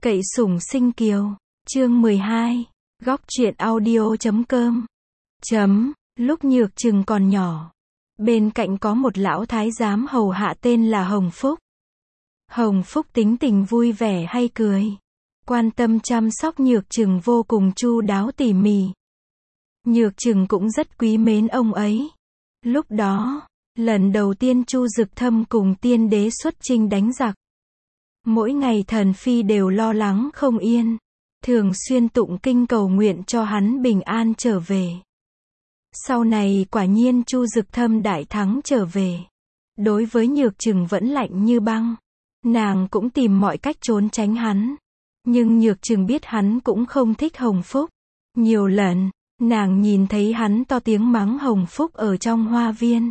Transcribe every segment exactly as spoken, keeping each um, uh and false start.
Cậy sủng sinh kiều, chương mười hai, góc truyện audio chấm com. Chấm, lúc Nhược Trừng còn nhỏ, bên cạnh có một lão thái giám hầu hạ tên là Hồng Phúc. Hồng Phúc tính tình vui vẻ hay cười, quan tâm chăm sóc Nhược Trừng vô cùng chu đáo tỉ mỉ. Nhược Trừng cũng rất quý mến ông ấy. Lúc đó, lần đầu tiên Chu Dực Thâm cùng tiên đế xuất chinh đánh giặc. Mỗi ngày thần phi đều lo lắng không yên, thường xuyên tụng kinh cầu nguyện cho hắn bình an trở về. Sau này quả nhiên Chu Dực Thâm đại thắng trở về. Đối với Nhược Trừng vẫn lạnh như băng. Nàng cũng tìm mọi cách trốn tránh hắn. Nhưng Nhược Trừng biết hắn cũng không thích Hồng Phúc. Nhiều lần, nàng nhìn thấy hắn to tiếng mắng Hồng Phúc ở trong hoa viên.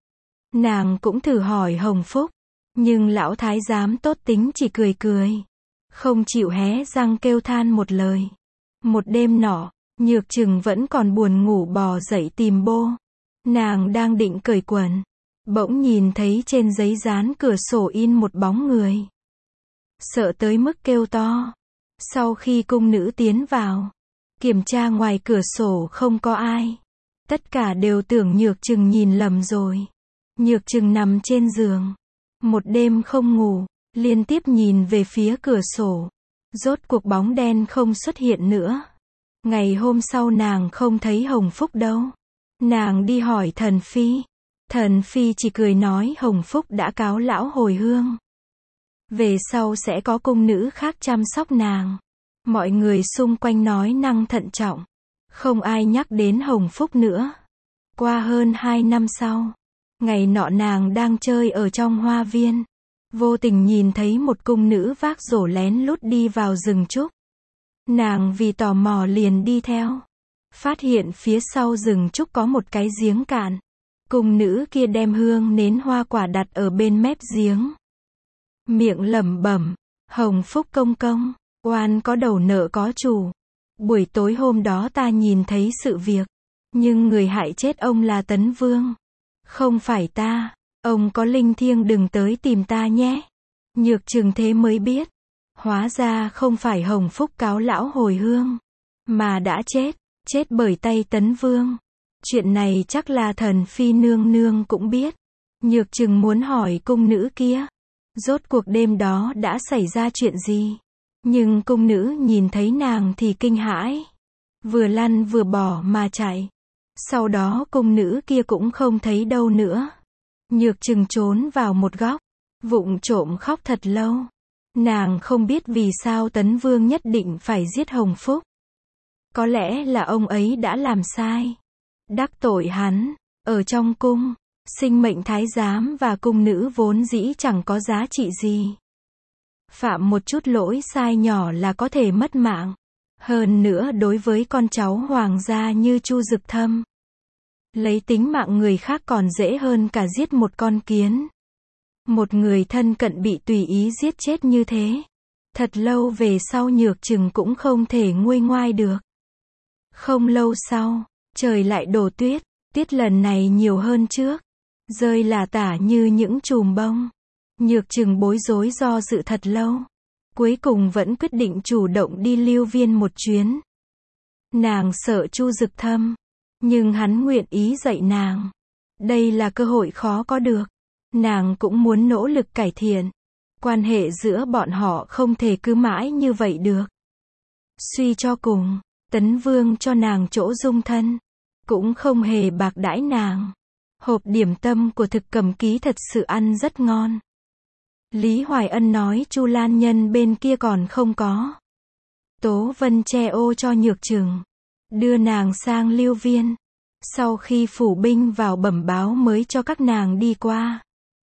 Nàng cũng thử hỏi Hồng Phúc, nhưng lão thái giám tốt tính chỉ cười cười, không chịu hé răng kêu than một lời. Một đêm nọ, Nhược Trừng vẫn còn buồn ngủ bò dậy tìm bô. Nàng đang định cởi quần, bỗng nhìn thấy trên giấy dán cửa sổ in một bóng người. Sợ tới mức kêu to. Sau khi cung nữ tiến vào, kiểm tra ngoài cửa sổ không có ai. Tất cả đều tưởng Nhược Trừng nhìn lầm rồi. Nhược Trừng nằm trên giường, một đêm không ngủ, liên tiếp nhìn về phía cửa sổ. Rốt cuộc bóng đen không xuất hiện nữa. Ngày hôm sau nàng không thấy Hồng Phúc đâu. Nàng đi hỏi thần phi. Thần phi chỉ cười nói Hồng Phúc đã cáo lão hồi hương. Về sau sẽ có cung nữ khác chăm sóc nàng. Mọi người xung quanh nói năng thận trọng. Không ai nhắc đến Hồng Phúc nữa. Qua hơn hai năm sau, ngày nọ nàng đang chơi ở trong hoa viên. Vô tình nhìn thấy một cung nữ vác rổ lén lút đi vào rừng trúc. Nàng vì tò mò liền đi theo. Phát hiện phía sau rừng trúc có một cái giếng cạn. Cung nữ kia đem hương nến hoa quả đặt ở bên mép giếng. Miệng lẩm bẩm, Hồng Phúc công công, oan có đầu nợ có chủ. Buổi tối hôm đó ta nhìn thấy sự việc. Nhưng người hại chết ông là Tấn Vương. Không phải ta, ông có linh thiêng đừng tới tìm ta nhé. Nhược Trừng thế mới biết. Hóa ra không phải Hồng Phúc cáo lão hồi hương, mà đã chết, chết bởi tay Tấn Vương. Chuyện này chắc là thần phi nương nương cũng biết. Nhược Trừng muốn hỏi cung nữ kia, rốt cuộc đêm đó đã xảy ra chuyện gì. Nhưng cung nữ nhìn thấy nàng thì kinh hãi. Vừa lăn vừa bỏ mà chạy. Sau đó cung nữ kia cũng không thấy đâu nữa. Nhược Trừng trốn vào một góc, vụng trộm khóc thật lâu. Nàng không biết vì sao Tấn Vương nhất định phải giết Hồng Phúc. Có lẽ là ông ấy đã làm sai, đắc tội hắn. Ở trong cung, sinh mệnh thái giám và cung nữ vốn dĩ chẳng có giá trị gì. Phạm một chút lỗi sai nhỏ là có thể mất mạng. Hơn nữa đối với con cháu hoàng gia như Chu Dực Thâm, lấy tính mạng người khác còn dễ hơn cả giết một con kiến. Một người thân cận bị tùy ý giết chết như thế. Thật lâu về sau Nhược Trừng cũng không thể nguôi ngoai được. Không lâu sau, trời lại đổ tuyết. Tuyết lần này nhiều hơn trước. Rơi lả tả như những chùm bông. Nhược Trừng bối rối do dự thật lâu. Cuối cùng vẫn quyết định chủ động đi Lưu Viên một chuyến. Nàng sợ Chu Dực Thâm, nhưng hắn nguyện ý dạy nàng. Đây là cơ hội khó có được. Nàng cũng muốn nỗ lực cải thiện. Quan hệ giữa bọn họ không thể cứ mãi như vậy được. Suy cho cùng, Tấn Vương cho nàng chỗ dung thân, cũng không hề bạc đãi nàng. Hộp điểm tâm của Thực Cầm Ký thật sự ăn rất ngon. Lý Hoài Ân nói Chu Lan Nhân bên kia còn không có. Tố Vân che ô cho Nhược Trừng, đưa nàng sang Lưu Viên. Sau khi phủ binh vào bẩm báo mới cho các nàng đi qua.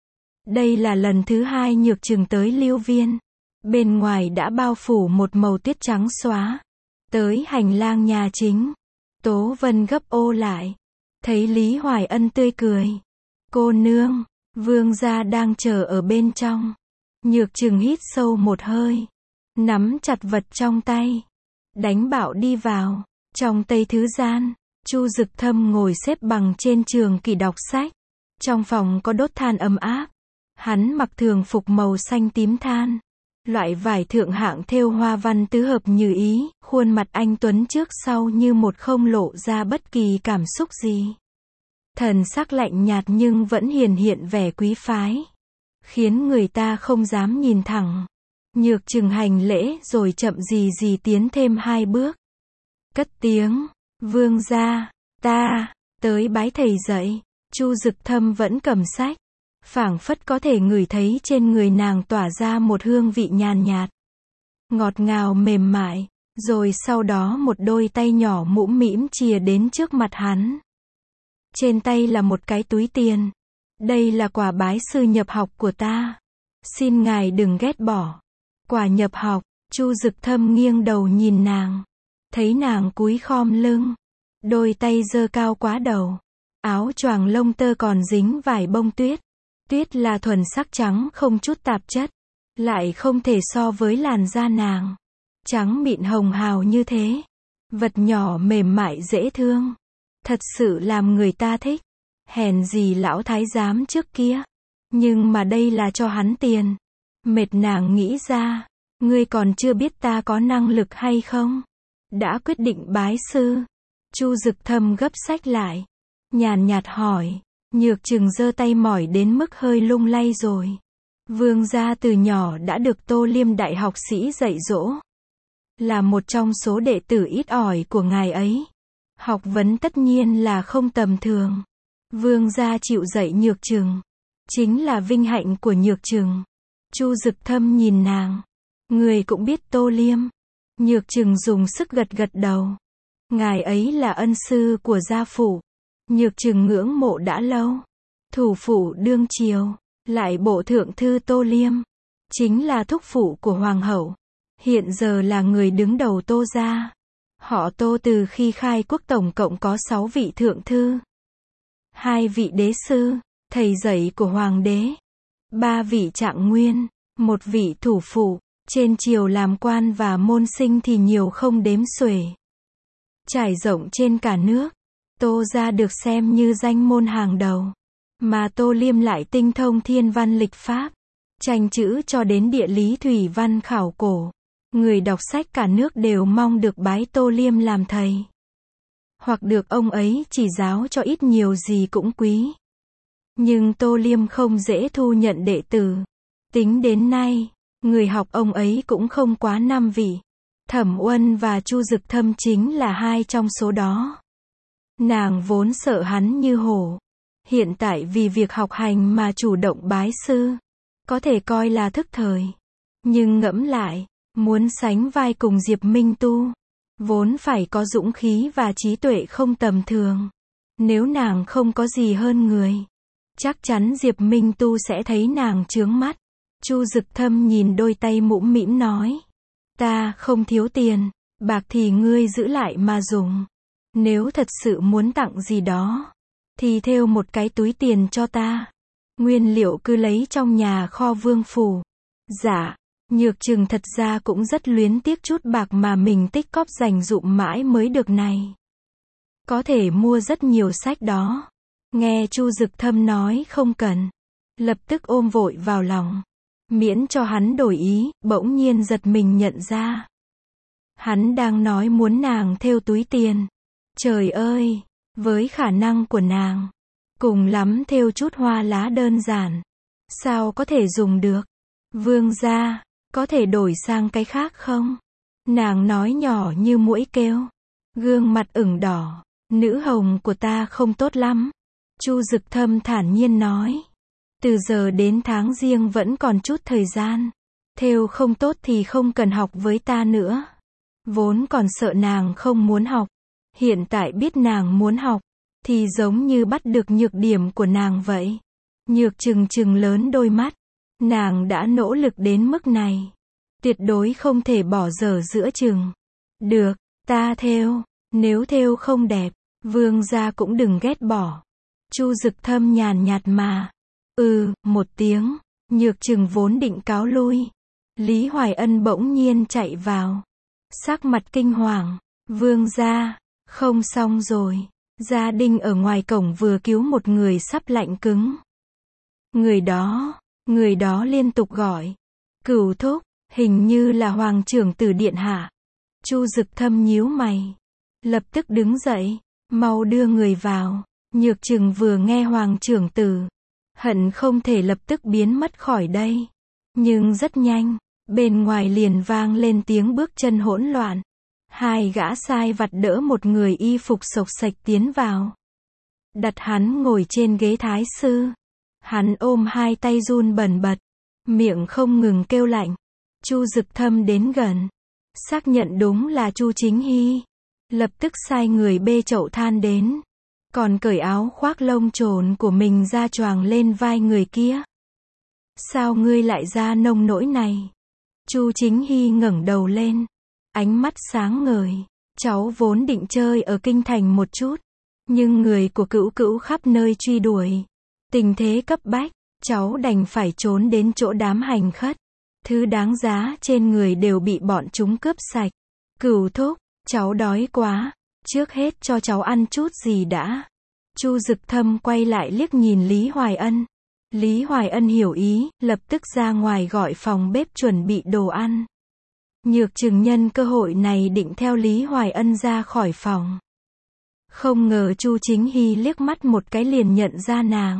Đây là lần thứ hai Nhược Trừng tới Lưu Viên. Bên ngoài đã bao phủ một màu tuyết trắng xóa. Tới hành lang nhà chính, Tố Vân gấp ô lại. Thấy Lý Hoài Ân tươi cười. Cô nương, vương gia đang chờ ở bên trong. Nhược Trừng hít sâu một hơi, nắm chặt vật trong tay, đánh bạo đi vào. Trong Tây Thứ Gian, Chu Dực Thâm ngồi xếp bằng trên trường kỷ đọc sách. Trong phòng có đốt than ấm áp. Hắn mặc thường phục màu xanh tím than. Loại vải thượng hạng thêu hoa văn tứ hợp như ý, khuôn mặt anh tuấn trước sau như một không lộ ra bất kỳ cảm xúc gì. Thần sắc lạnh nhạt nhưng vẫn hiển hiện vẻ quý phái, khiến người ta không dám nhìn thẳng. Nhược Trừng hành lễ rồi chậm gì gì tiến thêm hai bước. Cất tiếng, vương gia, ta, tới bái thầy dạy. Chu Dực Thâm vẫn cầm sách, phảng phất có thể ngửi thấy trên người nàng tỏa ra một hương vị nhàn nhạt, ngọt ngào mềm mại, rồi sau đó một đôi tay nhỏ mũm mĩm chìa đến trước mặt hắn. Trên tay là một cái túi tiền. Đây là quà bái sư nhập học của ta. Xin ngài đừng ghét bỏ. Quà nhập học. Chu Dực Thâm nghiêng đầu nhìn nàng. Thấy nàng cúi khom lưng, đôi tay giơ cao quá đầu. Áo choàng lông tơ còn dính vài bông tuyết. Tuyết là thuần sắc trắng không chút tạp chất, lại không thể so với làn da nàng. Trắng mịn hồng hào như thế. Vật nhỏ mềm mại dễ thương. Thật sự làm người ta thích. Hèn gì lão thái giám trước kia. Nhưng mà đây là cho hắn tiền. Mệt nàng nghĩ ra. Ngươi còn chưa biết ta có năng lực hay không? Đã quyết định bái sư. Chu Dực Thâm gấp sách lại. Nhàn nhạt hỏi. Nhược Trừng giơ tay mỏi đến mức hơi lung lay rồi. Vương gia từ nhỏ đã được Tô Liêm đại học sĩ dạy dỗ. Là một trong số đệ tử ít ỏi của ngài ấy. Học vấn tất nhiên là không tầm thường. Vương gia chịu dạy Nhược Trừng, chính là vinh hạnh của Nhược Trừng. Chu Dực Thâm nhìn nàng. Người cũng biết Tô Liêm. Nhược Trừng dùng sức gật gật đầu. Ngài ấy là ân sư của gia phụ. Nhược Trừng ngưỡng mộ đã lâu. Thủ phủ đương triều, lại bộ thượng thư Tô Liêm, chính là thúc phụ của hoàng hậu. Hiện giờ là người đứng đầu Tô gia. Họ Tô từ khi khai quốc tổng cộng có sáu vị thượng thư, hai vị đế sư, thầy dạy của hoàng đế, ba vị trạng nguyên, một vị thủ phụ. Trên triều làm quan và môn sinh thì nhiều không đếm xuể. Trải rộng trên cả nước, Tô gia được xem như danh môn hàng đầu. Mà Tô Liêm lại tinh thông thiên văn lịch pháp, tranh chữ cho đến địa lý thủy văn khảo cổ. Người đọc sách cả nước đều mong được bái Tô Liêm làm thầy. Hoặc được ông ấy chỉ giáo cho ít nhiều gì cũng quý. Nhưng Tô Liêm không dễ thu nhận đệ tử. Tính đến nay, người học ông ấy cũng không quá năm vị. Thẩm Uân và Chu Dực Thâm chính là hai trong số đó. Nàng vốn sợ hắn như hổ. Hiện tại vì việc học hành mà chủ động bái sư, có thể coi là thức thời. Nhưng ngẫm lại, muốn sánh vai cùng Diệp Minh Tu, vốn phải có dũng khí và trí tuệ không tầm thường. Nếu nàng không có gì hơn người, chắc chắn Diệp Minh Tu sẽ thấy nàng chướng mắt. Chu Dực Thâm nhìn đôi tay mũm mĩm nói. Ta không thiếu tiền, bạc thì ngươi giữ lại mà dùng. Nếu thật sự muốn tặng gì đó, thì thêu một cái túi tiền cho ta. Nguyên liệu cứ lấy trong nhà kho vương phủ. Dạ, Nhược Trừng thật ra cũng rất luyến tiếc chút bạc mà mình tích cóp dành dụm mãi mới được này. Có thể mua rất nhiều sách đó. Nghe Chu Dực Thâm nói không cần, lập tức ôm vội vào lòng. Miễn cho hắn đổi ý, bỗng nhiên giật mình nhận ra. Hắn đang nói muốn nàng thêu túi tiền. Trời ơi, với khả năng của nàng, cùng lắm thêu chút hoa lá đơn giản. Sao có thể dùng được? Vương gia, có thể đổi sang cái khác không? Nàng nói nhỏ như muỗi kêu. Gương mặt ửng đỏ. Nữ hồng của ta không tốt lắm. Chu Dực Thâm thản nhiên nói. Từ giờ đến tháng riêng vẫn còn chút thời gian. Thêu không tốt thì không cần học với ta nữa. Vốn còn sợ nàng không muốn học. Hiện tại biết nàng muốn học, thì giống như bắt được nhược điểm của nàng vậy. Nhược Trừng trừng lớn đôi mắt. Nàng đã nỗ lực đến mức này, tuyệt đối không thể bỏ dở giữa chừng. Được, ta thêu. Nếu thêu không đẹp, vương gia cũng đừng ghét bỏ. Chu Dực Thâm nhàn nhạt mà. Ừ, một tiếng. Nhược Trừng vốn định cáo lui. Lý Hoài Ân bỗng nhiên chạy vào. Sắc mặt kinh hoàng. Vương gia, không xong rồi. Gia đình ở ngoài cổng vừa cứu một người sắp lạnh cứng. Người đó, người đó liên tục gọi. Cửu thúc, Hình như là Hoàng trưởng tử điện hạ. Chu Dực Thâm nhíu mày. Lập tức đứng dậy. Mau đưa người vào. Nhược Trừng vừa nghe Hoàng trưởng tử. Hận không thể lập tức biến mất khỏi đây. Nhưng rất nhanh. Bên ngoài liền vang lên tiếng bước chân hỗn loạn. Hai gã sai vặt đỡ một người y phục xộc xạch tiến vào. Đặt hắn ngồi trên ghế thái sư. Hắn ôm hai tay run bần bật. Miệng không ngừng kêu lạnh. Chu Dực Thâm đến gần. Xác nhận đúng là Chu Chính Hy. Lập tức sai người bê chậu than đến. Còn cởi áo khoác lông trồn của mình ra choàng lên vai người kia. Sao ngươi lại ra nông nỗi này? Chu Chính Hy ngẩng đầu lên. Ánh mắt sáng ngời. Cháu vốn định chơi ở kinh thành một chút. Nhưng người của Cữu Cữu khắp nơi truy đuổi. Tình thế cấp bách. Cháu đành phải trốn đến chỗ đám hành khất. Thứ đáng giá trên người đều bị bọn chúng cướp sạch. Cửu thúc, cháu đói quá. Trước hết cho cháu ăn chút gì đã. Chu Dực Thâm quay lại liếc nhìn Lý Hoài Ân. Lý Hoài Ân hiểu ý, lập tức ra ngoài gọi phòng bếp chuẩn bị đồ ăn. Nhược Trừng nhân cơ hội này định theo Lý Hoài Ân ra khỏi phòng. Không ngờ Chu Chính Hy liếc mắt một cái liền nhận ra nàng.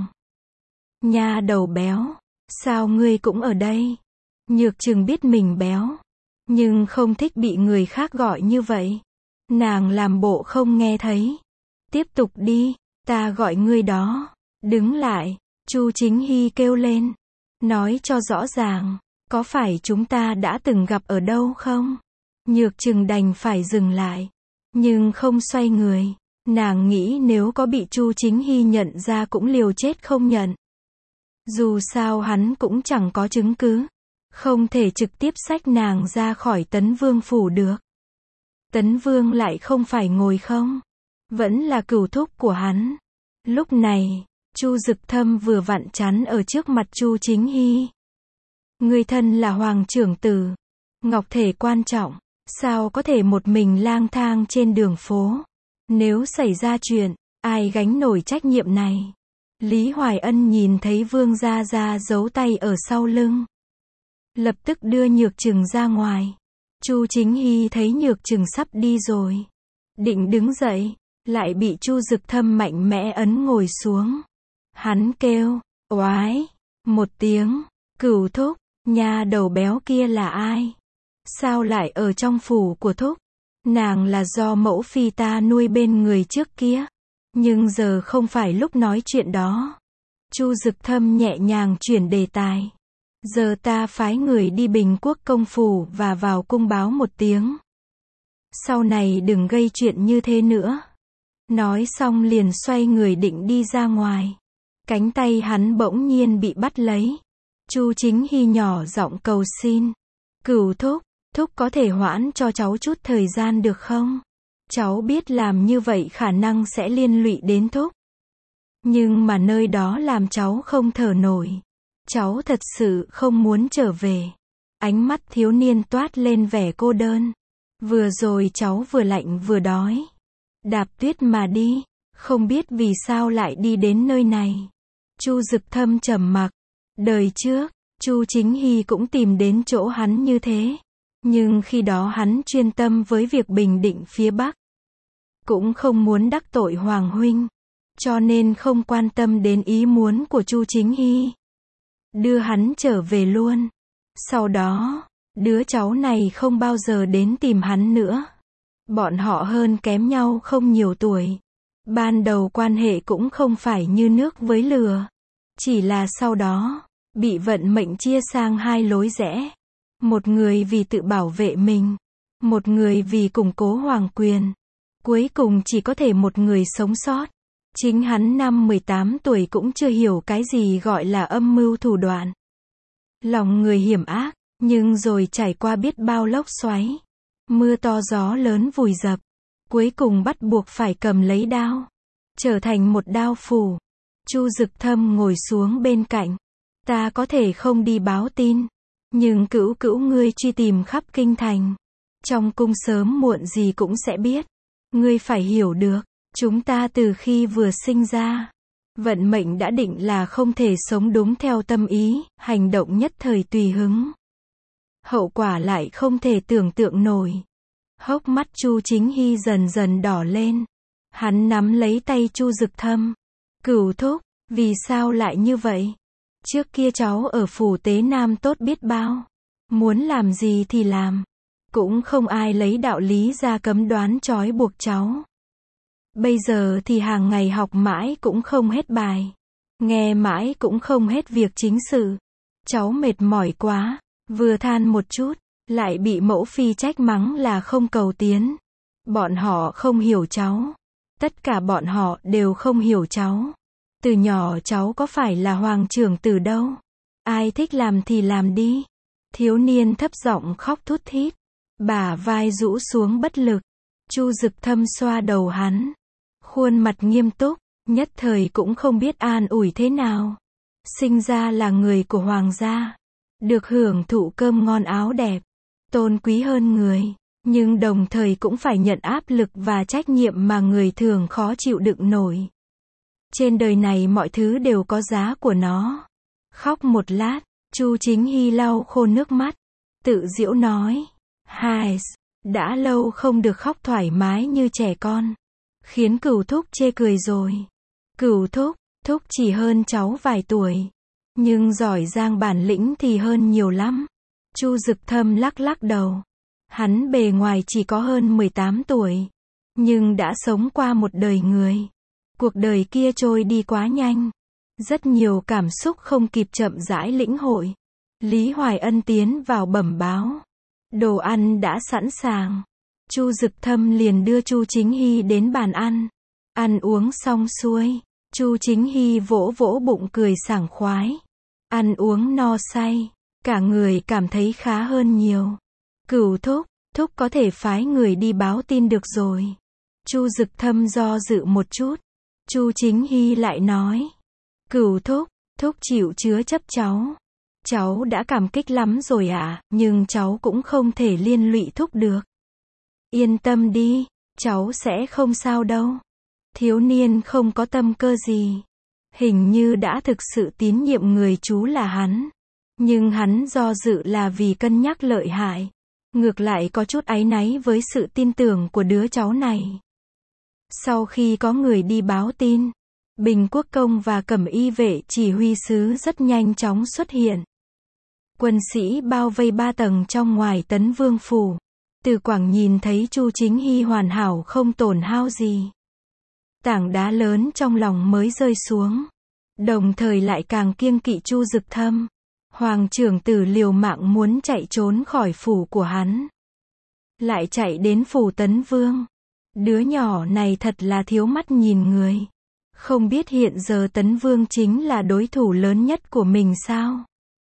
Nha đầu béo, sao ngươi cũng ở đây? Nhược Trừng biết mình béo, nhưng không thích bị người khác gọi như vậy. Nàng làm bộ không nghe thấy. Tiếp tục đi, ta gọi ngươi đó. Đứng lại, Chu Chính Hy kêu lên. Nói cho rõ ràng, có phải chúng ta đã từng gặp ở đâu không? Nhược Trừng đành phải dừng lại, nhưng không xoay người. Nàng nghĩ nếu có bị Chu Chính Hy nhận ra cũng liều chết không nhận. Dù sao hắn cũng chẳng có chứng cứ. Không thể trực tiếp xách nàng ra khỏi Tấn Vương phủ được. Tấn Vương lại không phải ngồi không. Vẫn là cửu thúc của hắn. Lúc này, Chu Dực Thâm vừa vặn chắn ở trước mặt Chu Chính Hy. Người thân là Hoàng trưởng tử. Ngọc thể quan trọng. Sao có thể một mình lang thang trên đường phố? Nếu xảy ra chuyện, ai gánh nổi trách nhiệm này? Lý Hoài Ân nhìn thấy Vương Gia Gia giấu tay ở sau lưng. Lập tức đưa Nhược Trừng ra ngoài. Chu Chính Hy thấy Nhược Trừng sắp đi rồi. Định đứng dậy, lại bị Chu Dực Thâm mạnh mẽ ấn ngồi xuống. Hắn kêu, oái, một tiếng, cửu thúc, nha đầu béo kia là ai? Sao lại ở trong phủ của thúc? Nàng là do mẫu phi ta nuôi bên người trước kia. Nhưng giờ không phải lúc nói chuyện đó. Chu Dực Thâm nhẹ nhàng chuyển đề tài. Giờ ta phái người đi Bình Quốc công phủ và vào cung báo một tiếng. Sau này đừng gây chuyện như thế nữa. Nói xong liền xoay người định đi ra ngoài. Cánh tay hắn bỗng nhiên bị bắt lấy. Chu Chính Hy nhỏ giọng cầu xin. Cửu thúc, thúc có thể hoãn cho cháu chút thời gian được không? Cháu biết làm như vậy khả năng sẽ liên lụy đến thúc. Nhưng mà nơi đó làm cháu không thở nổi. Cháu thật sự không muốn trở về. Ánh mắt thiếu niên toát lên vẻ cô đơn. Vừa rồi cháu vừa lạnh vừa đói. Đạp tuyết mà đi. Không biết vì sao lại đi đến nơi này. Chu Dực Thâm trầm mặc. Đời trước, Chu Chính Hy cũng tìm đến chỗ hắn như thế. Nhưng khi đó hắn chuyên tâm với việc bình định phía Bắc. Cũng không muốn đắc tội Hoàng huynh. Cho nên không quan tâm đến ý muốn của Chu Chính Hy. Đưa hắn trở về luôn. Sau đó, đứa cháu này không bao giờ đến tìm hắn nữa. Bọn họ hơn kém nhau không nhiều tuổi. Ban đầu quan hệ cũng không phải như nước với lửa. Chỉ là sau đó, bị vận mệnh chia sang hai lối rẽ. Một người vì tự bảo vệ mình. Một người vì củng cố hoàng quyền. Cuối cùng chỉ có thể một người sống sót. Chính hắn năm mười tám tuổi cũng chưa hiểu cái gì gọi là âm mưu thủ đoạn. Lòng người hiểm ác, nhưng rồi trải qua biết bao lốc xoáy. Mưa to gió lớn vùi dập. Cuối cùng bắt buộc phải cầm lấy đao. Trở thành một đao phủ. Chu Dực Thâm ngồi xuống bên cạnh. Ta có thể không đi báo tin. Nhưng Cữu Cữu ngươi truy tìm khắp kinh thành. Trong cung sớm muộn gì cũng sẽ biết. Ngươi phải hiểu được. Chúng ta từ khi vừa sinh ra. Vận mệnh đã định là không thể sống đúng theo tâm ý. Hành động nhất thời tùy hứng. hậu quả lại không thể tưởng tượng nổi. Hốc mắt Chu Chính Hy dần dần đỏ lên. Hắn nắm lấy tay Chu Dực Thâm. Cửu thúc, vì sao lại như vậy? Trước kia cháu ở phủ Tế Nam tốt biết bao. Muốn làm gì thì làm. Cũng không ai lấy đạo lý ra cấm đoán trói buộc cháu. Bây giờ thì hàng ngày học mãi cũng không hết bài. Nghe mãi cũng không hết việc chính sự. Cháu mệt mỏi quá. Vừa than một chút, lại bị mẫu phi trách mắng là không cầu tiến. Bọn họ không hiểu cháu. Tất cả bọn họ đều không hiểu cháu. Từ nhỏ cháu có phải là hoàng trưởng tử đâu. Ai thích làm thì làm đi. Thiếu niên thấp giọng khóc thút thít. Bả vai rũ xuống bất lực. Chu Dực Thâm xoa đầu hắn. Khuôn mặt nghiêm túc, nhất thời cũng không biết an ủi thế nào. Sinh ra là người của hoàng gia. Được hưởng thụ cơm ngon áo đẹp. Tôn quý hơn người. Nhưng đồng thời cũng phải nhận áp lực và trách nhiệm mà người thường khó chịu đựng nổi. Trên đời này mọi thứ đều có giá của nó. Khóc một lát, Chu Chính Hy lau khô nước mắt. Tự giễu nói. Hài, đã lâu không được khóc thoải mái như trẻ con. Khiến Cửu thúc chê cười rồi. Cửu thúc, thúc chỉ hơn cháu vài tuổi. Nhưng giỏi giang bản lĩnh thì hơn nhiều lắm. Chu Dực Thâm lắc lắc đầu. Hắn bề ngoài chỉ có hơn mười tám tuổi. Nhưng đã sống qua một đời người. Cuộc đời kia trôi đi quá nhanh. Rất nhiều cảm xúc không kịp chậm rãi lĩnh hội. Lý Hoài Ân tiến vào bẩm báo. Đồ ăn đã sẵn sàng. Chu Dực Thâm liền đưa Chu Chính Hy đến bàn ăn. Ăn uống xong xuôi. Chu Chính Hy vỗ vỗ bụng cười sảng khoái. Ăn uống no say. Cả người cảm thấy khá hơn nhiều. Cửu thúc, thúc có thể phái người đi báo tin được rồi. Chu Dực Thâm do dự một chút. Chu Chính Hy lại nói. Cửu thúc, thúc chịu chứa chấp cháu. Cháu đã cảm kích lắm rồi ạ, à, nhưng cháu cũng không thể liên lụy thúc được. Yên tâm đi, cháu sẽ không sao đâu. Thiếu niên không có tâm cơ gì. Hình như đã thực sự tín nhiệm người chú là hắn. Nhưng hắn do dự là vì cân nhắc lợi hại. Ngược lại có chút áy náy với sự tin tưởng của đứa cháu này. Sau khi có người đi báo tin, Bình Quốc Công và Cẩm Y vệ chỉ huy sứ rất nhanh chóng xuất hiện. Quân sĩ bao vây ba tầng trong ngoài Tấn Vương phủ. Từ Quảng nhìn thấy Chu Chính Hy hoàn hảo không tổn hao gì. Tảng đá lớn trong lòng mới rơi xuống. Đồng thời lại càng kiêng kỵ Chu Dực Thâm. Hoàng trưởng tử liều mạng muốn chạy trốn khỏi phủ của hắn. Lại chạy đến phủ Tấn Vương. Đứa nhỏ này thật là thiếu mắt nhìn người. Không biết hiện giờ Tấn Vương chính là đối thủ lớn nhất của mình sao?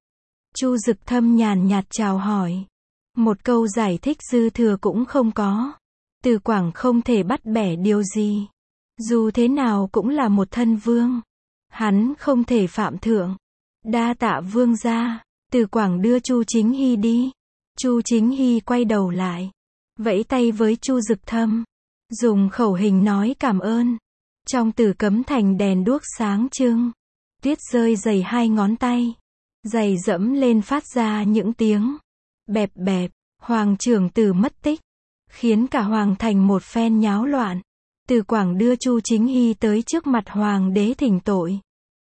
Chu Dực Thâm nhàn nhạt chào hỏi. Một câu giải thích dư thừa cũng không có. Từ Quảng không thể bắt bẻ điều gì. Dù thế nào cũng là một thân vương. Hắn không thể phạm thượng. Đa tạ vương gia. Từ Quảng đưa Chu Chính Hy đi. Chu Chính Hy quay đầu lại. Vẫy tay với Chu Dực Thâm. Dùng khẩu hình nói cảm ơn. Trong Tử Cấm Thành đèn đuốc sáng trưng. Tuyết rơi dày hai ngón tay. Giày dẫm lên phát ra những tiếng. Bẹp bẹp. Hoàng trưởng tử mất tích. Khiến cả hoàng thành một phen nháo loạn. Từ Quảng đưa Chu Chính Hy tới trước mặt hoàng đế thỉnh tội.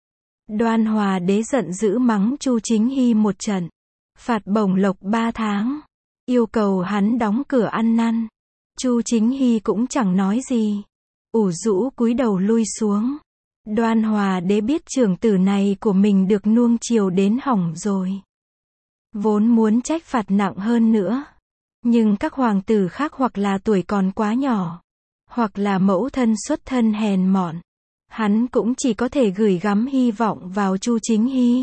Đoan Hòa đế giận dữ mắng Chu Chính Hy một trận. Phạt bổng lộc ba tháng. Yêu cầu hắn đóng cửa ăn năn. Chu Chính Hy cũng chẳng nói gì. Ủ rũ cúi đầu lui xuống. Đoan Hòa đế biết trưởng tử này của mình được nuông chiều đến hỏng rồi. Vốn muốn trách phạt nặng hơn nữa. Nhưng các hoàng tử khác hoặc là tuổi còn quá nhỏ. Hoặc là mẫu thân xuất thân hèn mọn. Hắn cũng chỉ có thể gửi gắm hy vọng vào Chu Chính Hy.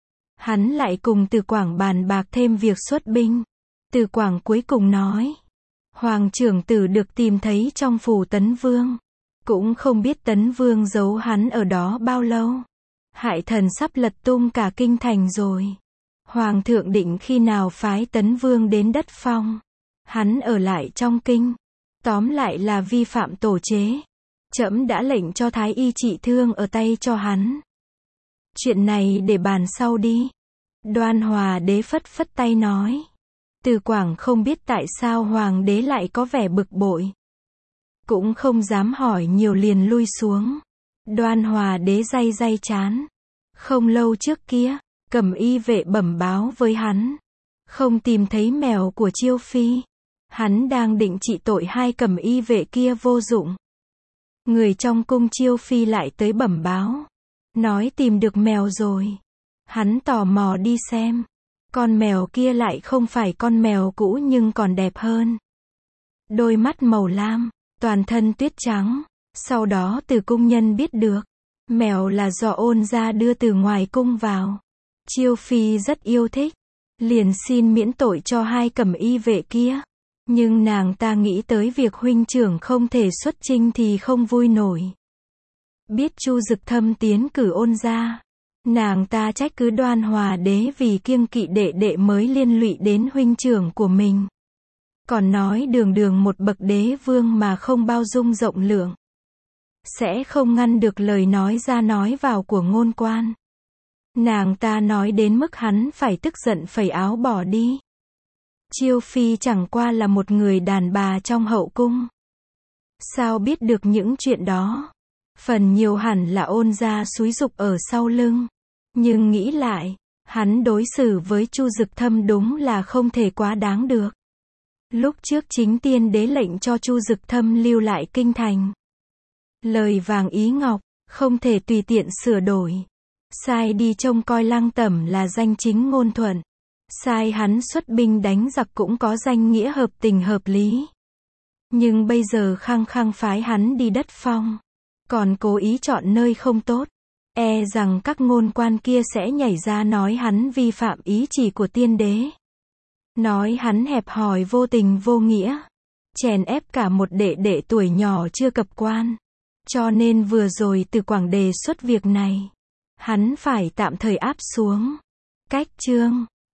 Hắn lại cùng Từ Quảng bàn bạc thêm việc xuất binh. Từ Quảng cuối cùng nói. Hoàng trưởng tử được tìm thấy trong phủ Tấn Vương. Cũng không biết Tấn Vương giấu hắn ở đó bao lâu. Hại thần sắp lật tung cả kinh thành rồi. Hoàng thượng định khi nào phái Tấn Vương đến đất Phong. Hắn ở lại trong kinh. Tóm lại là vi phạm tổ chế. Trẫm đã lệnh cho thái y trị thương ở tay cho hắn. Chuyện này để bàn sau đi. Đoan Hòa đế phất phất tay nói. Từ Quảng không biết tại sao hoàng đế lại có vẻ bực bội. Cũng không dám hỏi nhiều liền lui xuống. Đoan Hòa đế day day chán. Không lâu trước kia, Cẩm Y vệ bẩm báo với hắn. Không tìm thấy mèo của Chiêu Phi. Hắn đang định trị tội hai Cẩm Y vệ kia vô dụng. Người trong cung Chiêu Phi lại tới bẩm báo. Nói tìm được mèo rồi. Hắn tò mò đi xem. Con mèo kia lại không phải con mèo cũ nhưng còn đẹp hơn. Đôi mắt màu lam, toàn thân tuyết trắng. Sau đó từ cung nhân biết được. Mèo là do Ôn gia đưa từ ngoài cung vào. Chiêu Phi rất yêu thích. Liền xin miễn tội cho hai Cẩm Y vệ kia. Nhưng nàng ta nghĩ tới việc huynh trưởng không thể xuất chinh thì không vui nổi. Biết Chu Dực Thâm tiến cử Ôn gia. Nàng ta trách cứ Đoan Hòa đế vì kiêng kỵ đệ đệ mới liên lụy đến huynh trưởng của mình. Còn nói đường đường một bậc đế vương mà không bao dung rộng lượng. Sẽ không ngăn được lời nói ra nói vào của ngôn quan. Nàng ta nói đến mức hắn phải tức giận phẩy áo bỏ đi. Chiêu Phi chẳng qua là một người đàn bà trong hậu cung. Sao biết được những chuyện đó? Phần nhiều hẳn là Ôn gia xúi giục ở sau lưng. Nhưng nghĩ lại, hắn đối xử với Chu Dực Thâm đúng là không thể quá đáng được. Lúc trước chính tiên đế lệnh cho Chu Dực Thâm lưu lại kinh thành. Lời vàng ý ngọc, không thể tùy tiện sửa đổi. Sai đi trông coi Lăng Tẩm là danh chính ngôn thuận. Sai hắn xuất binh đánh giặc cũng có danh nghĩa hợp tình hợp lý. Nhưng bây giờ khăng khăng phái hắn đi đất phong. Còn cố ý chọn nơi không tốt. E rằng các ngôn quan kia sẽ nhảy ra nói hắn vi phạm ý chỉ của tiên đế. Nói hắn hẹp hòi vô tình vô nghĩa. Chèn ép cả một đệ đệ tuổi nhỏ chưa cập quan. Cho nên vừa rồi Từ Quảng đề xuất việc này. Hắn phải tạm thời áp xuống. Cách chương